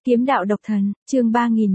Kiếm đạo độc thần, chương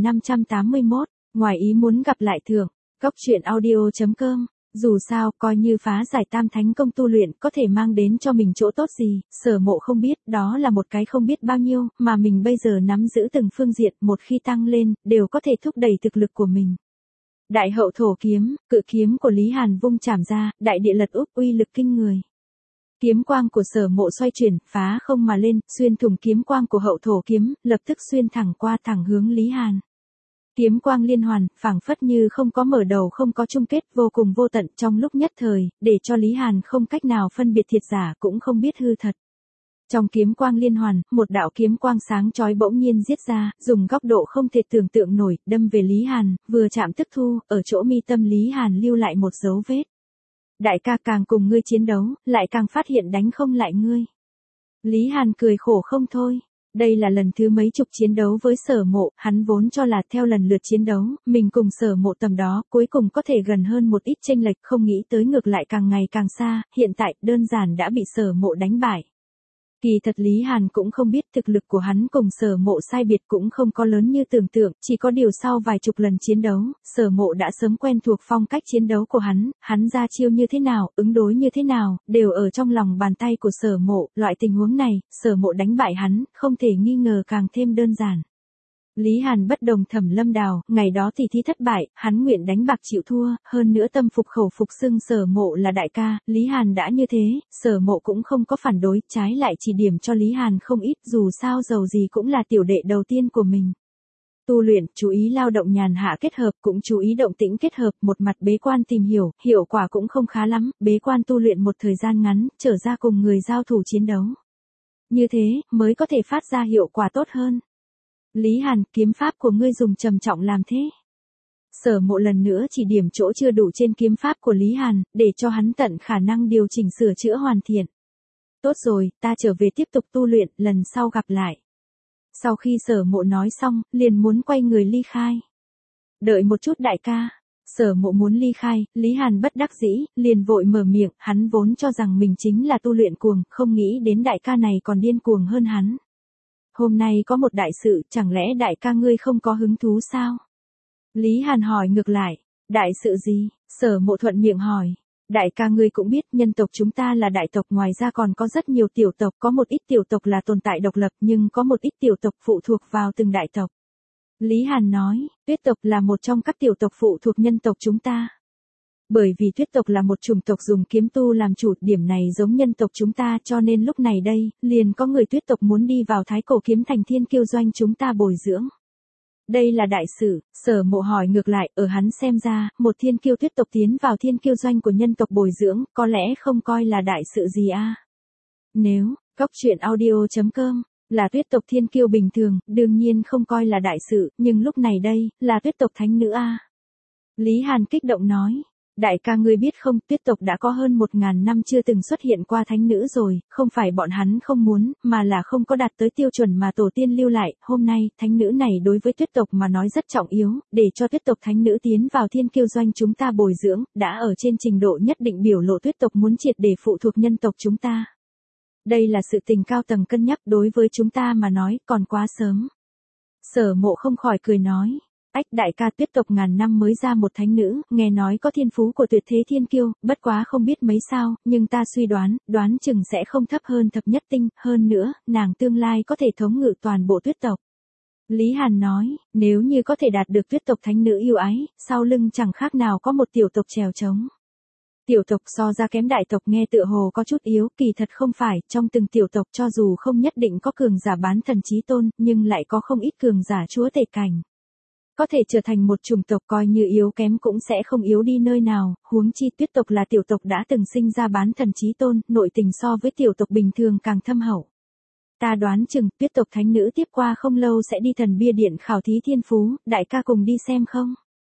3581, ngoài ý muốn gặp lại thượng, góc truyện audio.com. Dù sao, coi như phá giải tam thánh công tu luyện có thể mang đến cho mình chỗ tốt gì, Sở Mộ không biết, đó là một cái không biết bao nhiêu, mà mình bây giờ nắm giữ từng phương diện, một khi tăng lên, đều có thể thúc đẩy thực lực của mình. Đại hậu thổ kiếm, cự kiếm của Lý Hàn vung chạm ra, đại địa lật úp uy lực kinh người. Kiếm quang của Sở Mộ xoay chuyển, phá không mà lên, xuyên thủng kiếm quang của hậu thổ kiếm, lập tức xuyên thẳng qua thẳng hướng Lý Hàn. Kiếm quang liên hoàn, phảng phất như không có mở đầu không có chung kết, vô cùng vô tận trong lúc nhất thời, để cho Lý Hàn không cách nào phân biệt thiệt giả cũng không biết hư thật. Trong kiếm quang liên hoàn, một đạo kiếm quang sáng chói bỗng nhiên giết ra, dùng góc độ không thể tưởng tượng nổi, đâm về Lý Hàn, vừa chạm tức thu, ở chỗ mi tâm Lý Hàn lưu lại một dấu vết. Đại ca càng cùng ngươi chiến đấu, lại càng phát hiện đánh không lại ngươi. Lý Hàn cười khổ không thôi. Đây là lần thứ mấy chục chiến đấu với Sở Mộ, hắn vốn cho là theo lần lượt chiến đấu, mình cùng Sở Mộ tầm đó, cuối cùng có thể gần hơn một ít chênh lệch, không nghĩ tới ngược lại càng ngày càng xa, hiện tại đơn giản đã bị Sở Mộ đánh bại. Kỳ thật Lý Hàn cũng không biết thực lực của hắn cùng Sở Mộ sai biệt cũng không có lớn như tưởng tượng, chỉ có điều sau vài chục lần chiến đấu, Sở Mộ đã sớm quen thuộc phong cách chiến đấu của hắn ra chiêu như thế nào, ứng đối như thế nào, đều ở trong lòng bàn tay của Sở Mộ, loại tình huống này, Sở Mộ đánh bại hắn, không thể nghi ngờ càng thêm đơn giản. Lý Hàn bất đồng Thẩm Lâm Đào, ngày đó thì thất bại, hắn nguyện đánh bạc chịu thua, hơn nữa tâm phục khẩu phục xưng Sở Mộ là đại ca, Lý Hàn đã như thế, Sở Mộ cũng không có phản đối, trái lại chỉ điểm cho Lý Hàn không ít, dù sao dầu gì cũng là tiểu đệ đầu tiên của mình. Tu luyện, chú ý lao động nhàn hạ kết hợp, cũng chú ý động tĩnh kết hợp, một mặt bế quan tìm hiểu, hiệu quả cũng không khá lắm, bế quan tu luyện một thời gian ngắn, trở ra cùng người giao thủ chiến đấu. Như thế, mới có thể phát ra hiệu quả tốt hơn. Lý Hàn, kiếm pháp của ngươi dùng trầm trọng làm thế. Sở Mộ lần nữa chỉ điểm chỗ chưa đủ trên kiếm pháp của Lý Hàn, để cho hắn tận khả năng điều chỉnh sửa chữa hoàn thiện. Tốt rồi, ta trở về tiếp tục tu luyện, lần sau gặp lại. Sau khi Sở Mộ nói xong, liền muốn quay người ly khai. Đợi một chút đại ca. Sở Mộ muốn ly khai, Lý Hàn bất đắc dĩ, liền vội mở miệng, hắn vốn cho rằng mình chính là tu luyện cuồng, không nghĩ đến đại ca này còn điên cuồng hơn hắn. Hôm nay có một đại sự, chẳng lẽ đại ca ngươi không có hứng thú sao? Lý Hàn hỏi ngược lại, đại sự gì? Sở Mộ thuận miệng hỏi, đại ca ngươi cũng biết nhân tộc chúng ta là đại tộc, ngoài ra còn có rất nhiều tiểu tộc, có một ít tiểu tộc là tồn tại độc lập nhưng có một ít tiểu tộc phụ thuộc vào từng đại tộc. Lý Hàn nói, Tuyết tộc là một trong các tiểu tộc phụ thuộc nhân tộc chúng ta. Bởi vì Tuyết tộc là một chủng tộc dùng kiếm tu làm chủ, điểm này giống nhân tộc chúng ta, cho nên lúc này đây, liền có người Tuyết tộc muốn đi vào Thái Cổ kiếm thành thiên kiêu doanh chúng ta bồi dưỡng. Đây là đại sự, Sở Mộ hỏi ngược lại, ở hắn xem ra, một thiên kiêu Tuyết tộc tiến vào thiên kiêu doanh của nhân tộc bồi dưỡng, có lẽ không coi là đại sự gì a. Nếu, góc truyện audio.com, là Tuyết tộc thiên kiêu bình thường, đương nhiên không coi là đại sự, nhưng lúc này đây, là Tuyết tộc thánh nữ a. Lý Hàn kích động nói. Đại ca ngươi biết không, Tuyết tộc đã có hơn 1000 năm chưa từng xuất hiện qua thánh nữ rồi, không phải bọn hắn không muốn, mà là không có đạt tới tiêu chuẩn mà tổ tiên lưu lại, hôm nay, thánh nữ này đối với Tuyết tộc mà nói rất trọng yếu, để cho Tuyết tộc thánh nữ tiến vào thiên kiêu doanh chúng ta bồi dưỡng, đã ở trên trình độ nhất định biểu lộ Tuyết tộc muốn triệt để phụ thuộc nhân tộc chúng ta. Đây là sự tình cao tầng cân nhắc, đối với chúng ta mà nói, còn quá sớm. Sở Mộ không khỏi cười nói. Ách, đại ca, Tuyết tộc ngàn năm mới ra một thánh nữ, nghe nói có thiên phú của tuyệt thế thiên kiêu, bất quá không biết mấy sao, nhưng ta suy đoán chừng sẽ không thấp hơn thập nhất tinh, hơn nữa, nàng tương lai có thể thống ngự toàn bộ Tuyết tộc. Lý Hàn nói, nếu như có thể đạt được Tuyết tộc thánh nữ yêu ái, sau lưng chẳng khác nào có một tiểu tộc chèo trống. Tiểu tộc so ra kém đại tộc nghe tựa hồ có chút yếu, kỳ thật không phải, trong từng tiểu tộc cho dù không nhất định có cường giả bán thần chí tôn, nhưng lại có không ít cường giả chúa tể cảnh. Có thể trở thành một chủng tộc coi như yếu kém cũng sẽ không yếu đi nơi nào, huống chi Tuyết tộc là tiểu tộc đã từng sinh ra bán thần chí tôn, nội tình so với tiểu tộc bình thường càng thâm hậu. Ta đoán chừng Tuyết tộc thánh nữ tiếp qua không lâu sẽ đi thần bia điện khảo thí thiên phú, đại ca cùng đi xem không?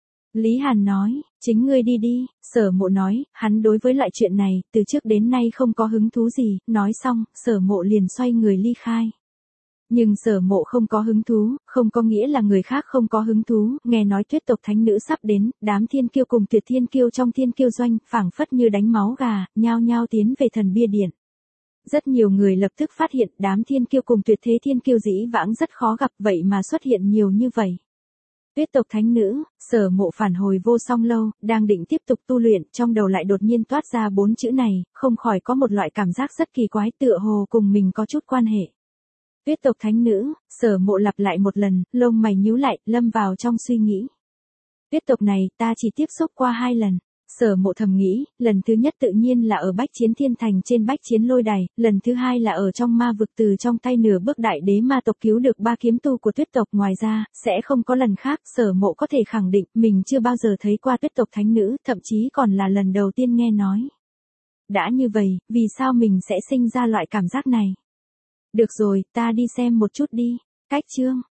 Lý Hàn nói, chính ngươi đi đi. Sở Mộ nói, hắn đối với loại chuyện này, từ trước đến nay không có hứng thú gì, nói xong, Sở Mộ liền xoay người ly khai. Nhưng Sở Mộ không có hứng thú, không có nghĩa là người khác không có hứng thú, nghe nói Tuyết tộc thánh nữ sắp đến, đám thiên kiêu cùng tuyệt thiên kiêu trong thiên kiêu doanh, phảng phất như đánh máu gà, nhao nhao tiến về thần bia điện. Rất nhiều người lập tức phát hiện đám thiên kiêu cùng tuyệt thế thiên kiêu dĩ vãng rất khó gặp vậy mà xuất hiện nhiều như vậy. Tuyết tộc thánh nữ, Sở Mộ phản hồi Vô Song Lâu, đang định tiếp tục tu luyện, trong đầu lại đột nhiên toát ra 4 chữ này, không khỏi có một loại cảm giác rất kỳ quái tựa hồ cùng mình có chút quan hệ. Tuyết tộc thánh nữ, Sở Mộ lặp lại một lần, lông mày nhíu lại, lâm vào trong suy nghĩ. Tuyết tộc này ta chỉ tiếp xúc qua 2 lần. Sở Mộ thầm nghĩ, lần thứ nhất tự nhiên là ở Bách Chiến Thiên Thành trên Bách Chiến Lôi Đài, lần thứ hai là ở trong ma vực từ trong tay nửa bước đại đế ma tộc cứu được 3 kiếm tu của Tuyết tộc, ngoài ra, sẽ không có lần khác. Sở Mộ có thể khẳng định mình chưa bao giờ thấy qua Tuyết tộc thánh nữ, thậm chí còn là lần đầu tiên nghe nói. Đã như vậy, vì sao mình sẽ sinh ra loại cảm giác này? Được rồi, ta đi xem một chút đi. Cách chương